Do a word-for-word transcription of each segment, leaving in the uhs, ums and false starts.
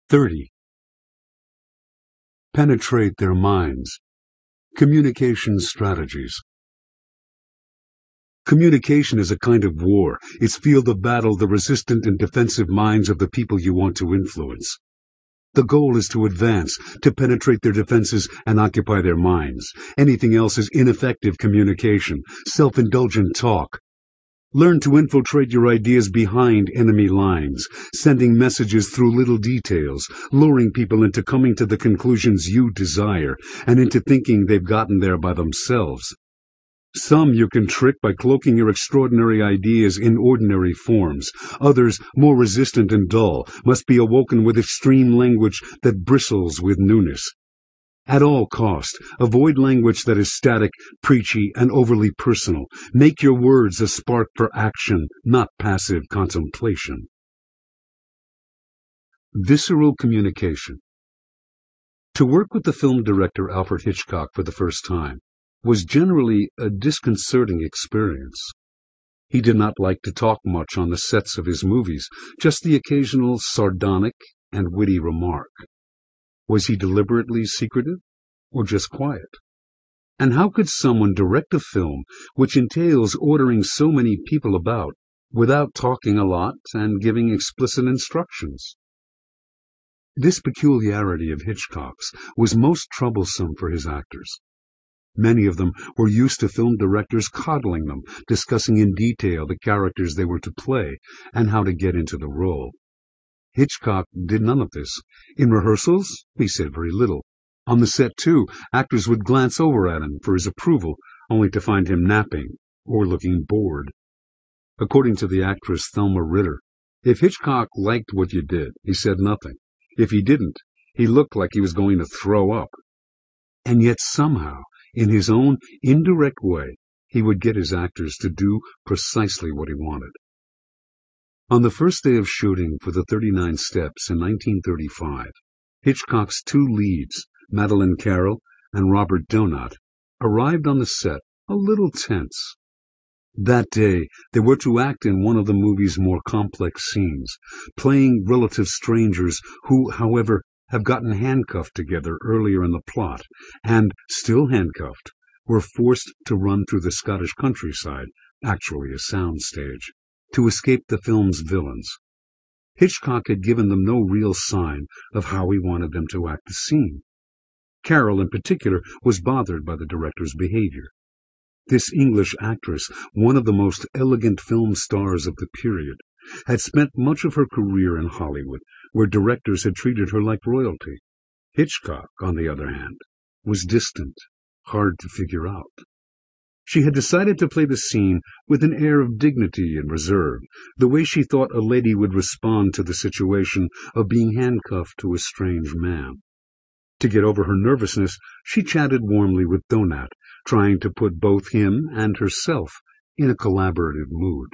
thirty. Penetrate their minds. Communication strategies. Communication is a kind of war. Its field of battle, the resistant and defensive minds of the people you want to influence. The goal is to advance, to penetrate their defenses and occupy their minds. Anything else is ineffective communication, self-indulgent talk. Learn to infiltrate your ideas behind enemy lines, sending messages through little details, luring people into coming to the conclusions you desire, and into thinking they've gotten there by themselves. Some you can trick by cloaking your extraordinary ideas in ordinary forms. Others, more resistant and dull, must be awoken with extreme language that bristles with newness. At all cost, avoid language that is static, preachy, and overly personal. Make your words a spark for action, not passive contemplation. Visceral communication. To work with the film director Alfred Hitchcock for the first time was generally a disconcerting experience. He did not like to talk much on the sets of his movies, just the occasional sardonic and witty remark. Was he deliberately secretive, or just quiet? And how could someone direct a film which entails ordering so many people about without talking a lot and giving explicit instructions? This peculiarity of Hitchcock's was most troublesome for his actors. Many of them were used to film directors coddling them, discussing in detail the characters they were to play and how to get into the role. Hitchcock did none of this. In rehearsals, he said very little. On the set, too, actors would glance over at him for his approval, only to find him napping or looking bored. According to the actress Thelma Ritter, if Hitchcock liked what you did, he said nothing. If he didn't, he looked like he was going to throw up. And yet somehow, in his own indirect way, he would get his actors to do precisely what he wanted. On the first day of shooting for the thirty-nine Steps in nineteen thirty-five, Hitchcock's two leads, Madeleine Carroll and Robert Donat, arrived on the set a little tense. That day, they were to act in one of the movie's more complex scenes, playing relative strangers who, however, have gotten handcuffed together earlier in the plot, and, still handcuffed, were forced to run through the Scottish countryside, actually a sound stage, to escape the film's villains. Hitchcock had given them no real sign of how he wanted them to act the scene. Carroll, in particular, was bothered by the director's behavior. This English actress, one of the most elegant film stars of the period, had spent much of her career in Hollywood, where directors had treated her like royalty. Hitchcock, on the other hand, was distant, hard to figure out. She had decided to play the scene with an air of dignity and reserve, the way she thought a lady would respond to the situation of being handcuffed to a strange man. To get over her nervousness, she chatted warmly with Donat, trying to put both him and herself in a collaborative mood.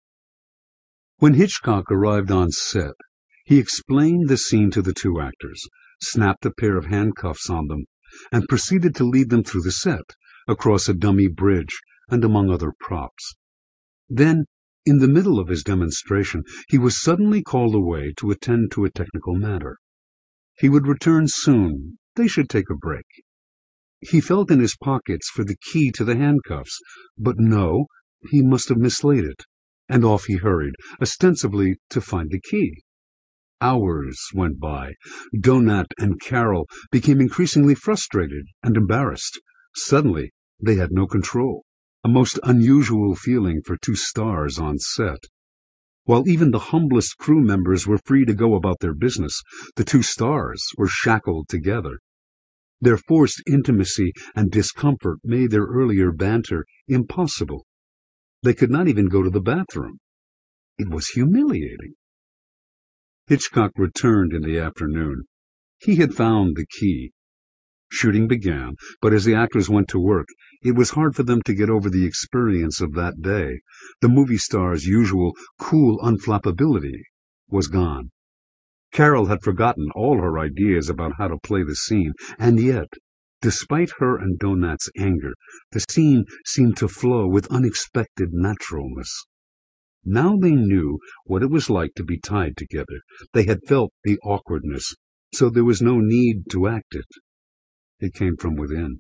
When Hitchcock arrived on set, he explained the scene to the two actors, snapped a pair of handcuffs on them, and proceeded to lead them through the set, across a dummy bridge, and among other props. Then, in the middle of his demonstration, he was suddenly called away to attend to a technical matter. He would return soon. They should take a break. He felt in his pockets for the key to the handcuffs, but no, he must have mislaid it, and off he hurried, ostensibly to find the key. Hours went by. Donat and Carroll became increasingly frustrated and embarrassed. Suddenly, they had no control, a most unusual feeling for two stars on set. While even the humblest crew members were free to go about their business, the two stars were shackled together. Their forced intimacy and discomfort made their earlier banter impossible. They could not even go to the bathroom. It was humiliating. Hitchcock returned in the afternoon. He had found the key. Shooting began, but as the actors went to work, it was hard for them to get over the experience of that day. The movie star's usual cool unflappability was gone. Carroll had forgotten all her ideas about how to play the scene, and yet, despite her and Donat's anger, the scene seemed to flow with unexpected naturalness. Now they knew what it was like to be tied together. They had felt the awkwardness, so there was no need to act it. It came from within.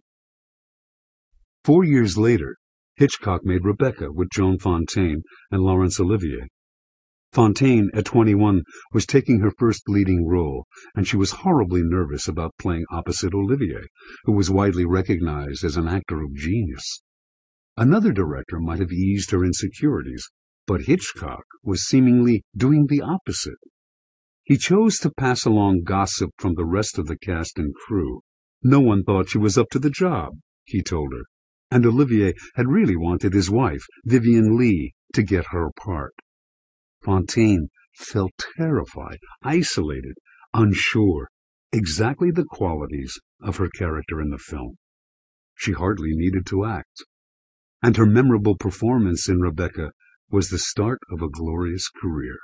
Four years later, Hitchcock made Rebecca with Joan Fontaine and Laurence Olivier. Fontaine, at twenty-one, was taking her first leading role, and she was horribly nervous about playing opposite Olivier, who was widely recognized as an actor of genius. Another director might have eased her insecurities, but Hitchcock was seemingly doing the opposite. He chose to pass along gossip from the rest of the cast and crew. No one thought she was up to the job, he told her, and Olivier had really wanted his wife, Vivien Leigh, to get her part. Fontaine felt terrified, isolated, unsure, exactly the qualities of her character in the film. She hardly needed to act, and her memorable performance in Rebecca was the start of a glorious career.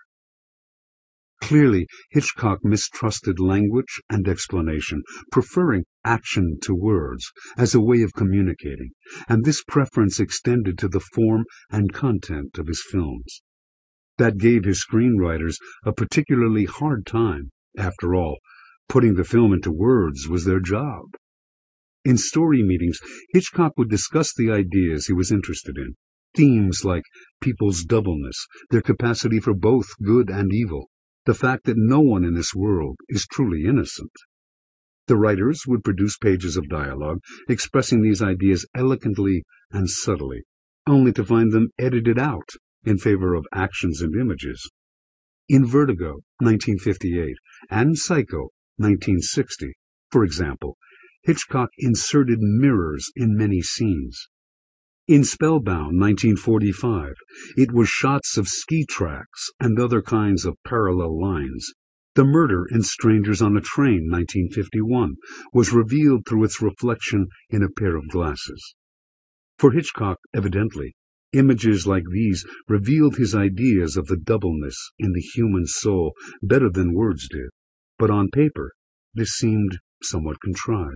Clearly, Hitchcock mistrusted language and explanation, preferring action to words as a way of communicating, and this preference extended to the form and content of his films. That gave his screenwriters a particularly hard time. After all, putting the film into words was their job. In story meetings, Hitchcock would discuss the ideas he was interested in, themes like people's doubleness, their capacity for both good and evil, the fact that no one in this world is truly innocent. The writers would produce pages of dialogue expressing these ideas elegantly and subtly, only to find them edited out in favor of actions and images. In Vertigo, nineteen fifty-eight, and Psycho, nineteen sixty, for example, Hitchcock inserted mirrors in many scenes. In Spellbound, nineteen forty-five, it was shots of ski tracks and other kinds of parallel lines. The murder in Strangers on a Train, nineteen fifty-one, was revealed through its reflection in a pair of glasses. For Hitchcock, evidently, images like these revealed his ideas of the doubleness in the human soul better than words did, but on paper this seemed somewhat contrived.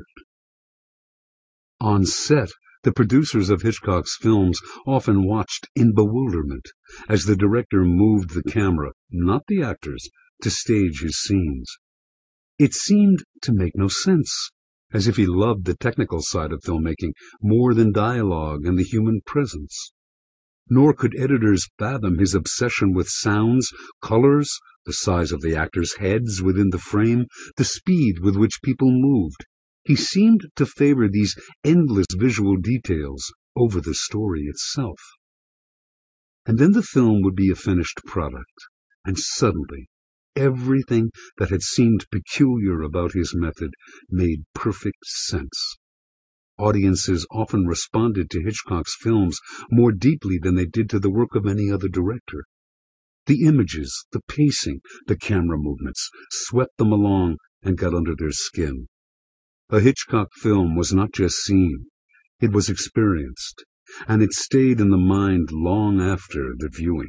On set, the producers of Hitchcock's films often watched in bewilderment as the director moved the camera, not the actors, to stage his scenes. It seemed to make no sense, as if he loved the technical side of filmmaking more than dialogue and the human presence. Nor could editors fathom his obsession with sounds, colors, the size of the actors' heads within the frame, the speed with which people moved. He seemed to favor these endless visual details over the story itself. And then the film would be a finished product, and suddenly everything that had seemed peculiar about his method made perfect sense. Audiences often responded to Hitchcock's films more deeply than they did to the work of any other director. The images, the pacing, the camera movements swept them along and got under their skin. A Hitchcock film was not just seen, it was experienced, and it stayed in the mind long after the viewing.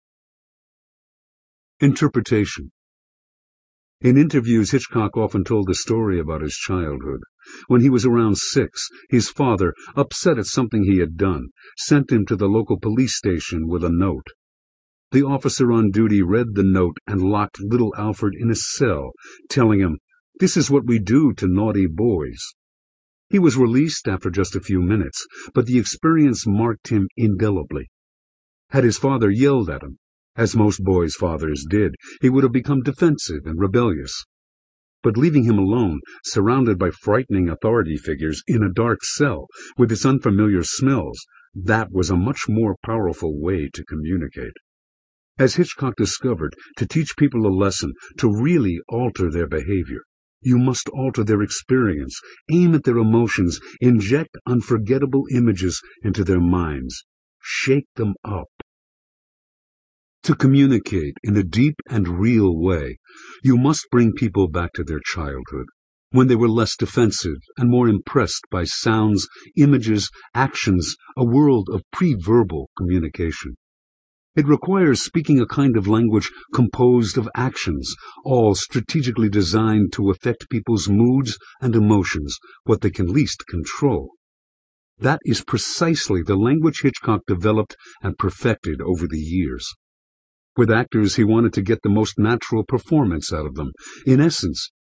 Interpretation. In interviews, Hitchcock often told the story about his childhood. When he was around six, his father, upset at something he had done, sent him to the local police station with a note. The officer on duty read the note and locked little Alfred in a cell, telling him, "This is what we do to naughty boys." He was released after just a few minutes, but the experience marked him indelibly. Had his father yelled at him, as most boys' fathers did, he would have become defensive and rebellious. But leaving him alone, surrounded by frightening authority figures, in a dark cell, with its unfamiliar smells, that was a much more powerful way to communicate. As Hitchcock discovered, to teach people a lesson, to really alter their behavior, you must alter their experience, aim at their emotions, inject unforgettable images into their minds, shake them up. To communicate in a deep and real way, you must bring people back to their childhood, when they were less defensive and more impressed by sounds, images, actions, a world of pre-verbal communication. It requires speaking a kind of language composed of actions, all strategically designed to affect people's moods and emotions, what they can least control. That is precisely the language Hitchcock developed and perfected over the years. With actors, he wanted to get the most natural performance out of them. In essence,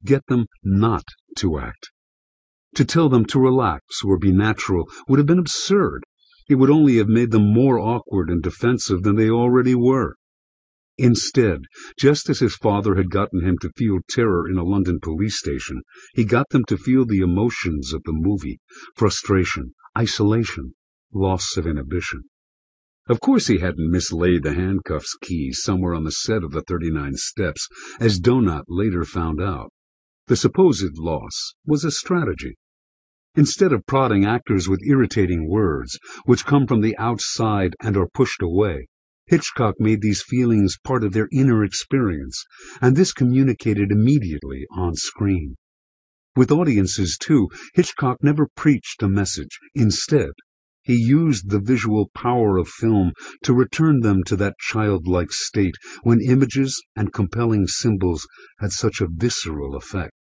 get them not to act. To tell them to relax or be natural would have been absurd. It would only have made them more awkward and defensive than they already were. Instead, just as his father had gotten him to feel terror in a London police station, he got them to feel the emotions of the movie: frustration, isolation, loss of inhibition. Of course he hadn't mislaid the handcuffs keys somewhere on the set of the thirty-nine Steps, as Donat later found out. The supposed loss was a strategy. Instead of prodding actors with irritating words, which come from the outside and are pushed away, Hitchcock made these feelings part of their inner experience, and this communicated immediately on screen. With audiences, too, Hitchcock never preached a message. Instead, he used the visual power of film to return them to that childlike state when images and compelling symbols had such a visceral effect.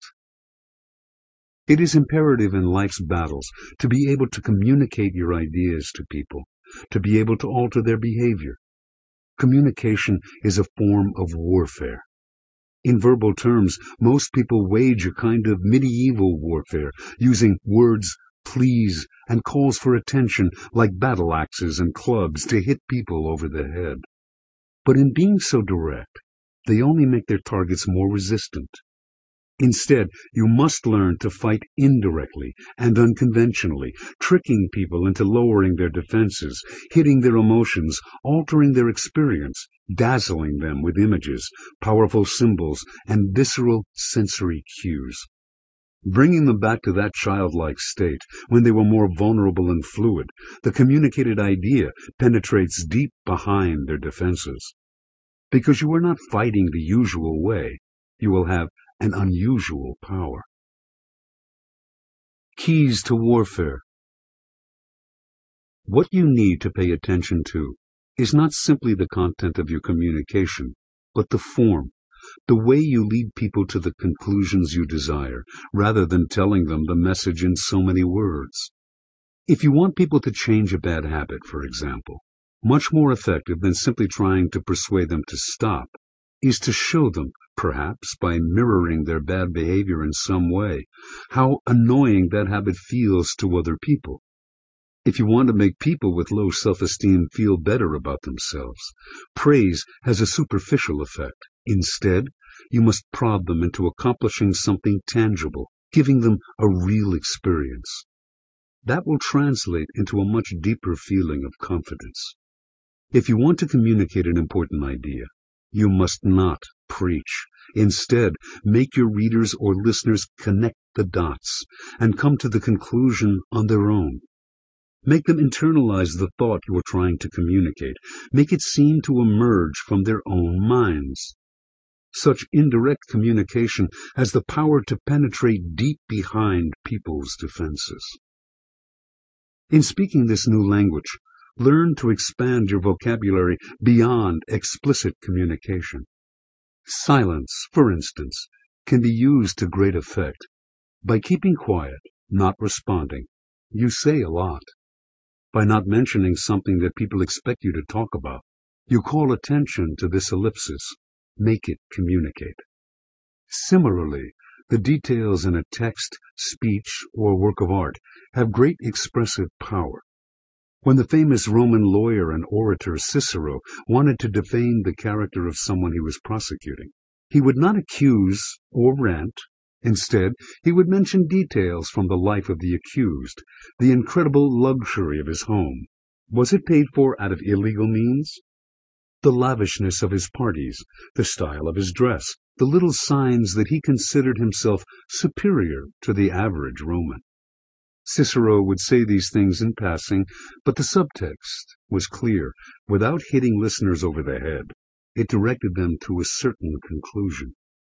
It is imperative in life's battles to be able to communicate your ideas to people, to be able to alter their behavior. Communication is a form of warfare. In verbal terms, most people wage a kind of medieval warfare, using words, pleas, and calls for attention like battle axes and clubs to hit people over the head. But in being so direct, they only make their targets more resistant. Instead, you must learn to fight indirectly and unconventionally, tricking people into lowering their defenses, hitting their emotions, altering their experience, dazzling them with images, powerful symbols, and visceral sensory cues. Bringing them back to that childlike state, when they were more vulnerable and fluid, the communicated idea penetrates deep behind their defenses. Because you are not fighting the usual way, you will have an unusual power. Keys to warfare. What you need to pay attention to is not simply the content of your communication, but the form, the way you lead people to the conclusions you desire, rather than telling them the message in so many words. If you want people to change a bad habit, for example, much more effective than simply trying to persuade them to stop is to show them, perhaps by mirroring their bad behavior in some way, how annoying that habit feels to other people. If you want to make people with low self-esteem feel better about themselves, praise has a superficial effect. Instead, you must prod them into accomplishing something tangible, giving them a real experience. That will translate into a much deeper feeling of confidence. If you want to communicate an important idea, you must not preach. Instead, make your readers or listeners connect the dots and come to the conclusion on their own. Make them internalize the thought you are trying to communicate. Make it seem to emerge from their own minds. Such indirect communication has the power to penetrate deep behind people's defenses. In speaking this new language, learn to expand your vocabulary beyond explicit communication. Silence, for instance, can be used to great effect. By keeping quiet, not responding, you say a lot. By not mentioning something that people expect you to talk about, you call attention to this ellipsis. Make it communicate. Similarly, the details in a text, speech, or work of art have great expressive power. When the famous Roman lawyer and orator Cicero wanted to defame the character of someone he was prosecuting, he would not accuse or rant. Instead, he would mention details from the life of the accused, the incredible luxury of his home. Was it paid for out of illegal means? The lavishness of his parties, the style of his dress, the little signs that he considered himself superior to the average Roman. Cicero would say these things in passing, but the subtext was clear. Without hitting listeners over the head, it directed them to a certain conclusion.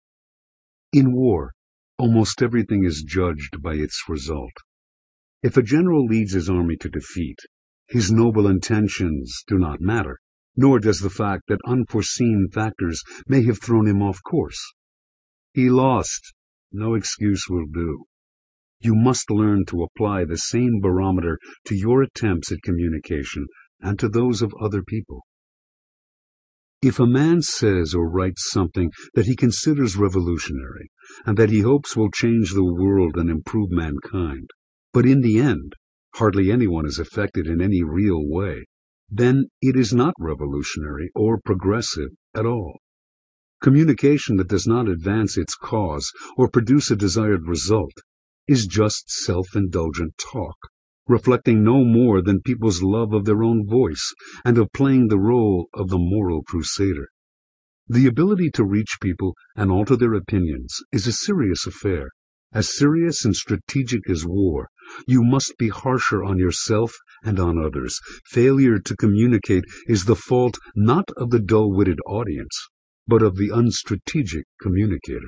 In war, almost everything is judged by its result. If a general leads his army to defeat, his noble intentions do not matter, nor does the fact that unforeseen factors may have thrown him off course. He lost. No excuse will do. You must learn to apply the same barometer to your attempts at communication and to those of other people. If a man says or writes something that he considers revolutionary, and that he hopes will change the world and improve mankind, but in the end, hardly anyone is affected in any real way, then it is not revolutionary or progressive at all. Communication that does not advance its cause or produce a desired result is just self-indulgent talk, reflecting no more than people's love of their own voice and of playing the role of the moral crusader. The ability to reach people and alter their opinions is a serious affair, as serious and strategic as war. You must be harsher on yourself and on others. Failure to communicate is the fault not of the dull-witted audience, but of the unstrategic communicator.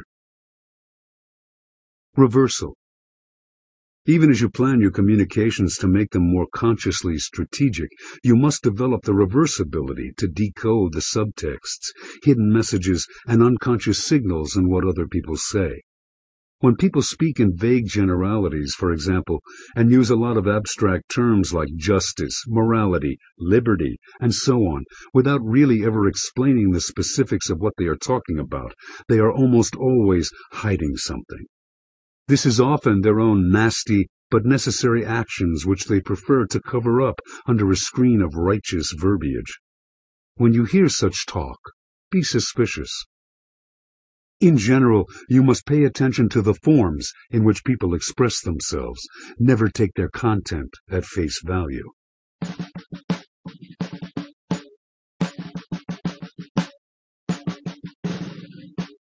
Reversal. Even as you plan your communications to make them more consciously strategic, you must develop the reverse ability to decode the subtexts, hidden messages, and unconscious signals in what other people say. When people speak in vague generalities, for example, and use a lot of abstract terms like justice, morality, liberty, and so on, without really ever explaining the specifics of what they are talking about, they are almost always hiding something. This is often their own nasty but necessary actions which they prefer to cover up under a screen of righteous verbiage. When you hear such talk, be suspicious. In general, you must pay attention to the forms in which people express themselves. Never take their content at face value.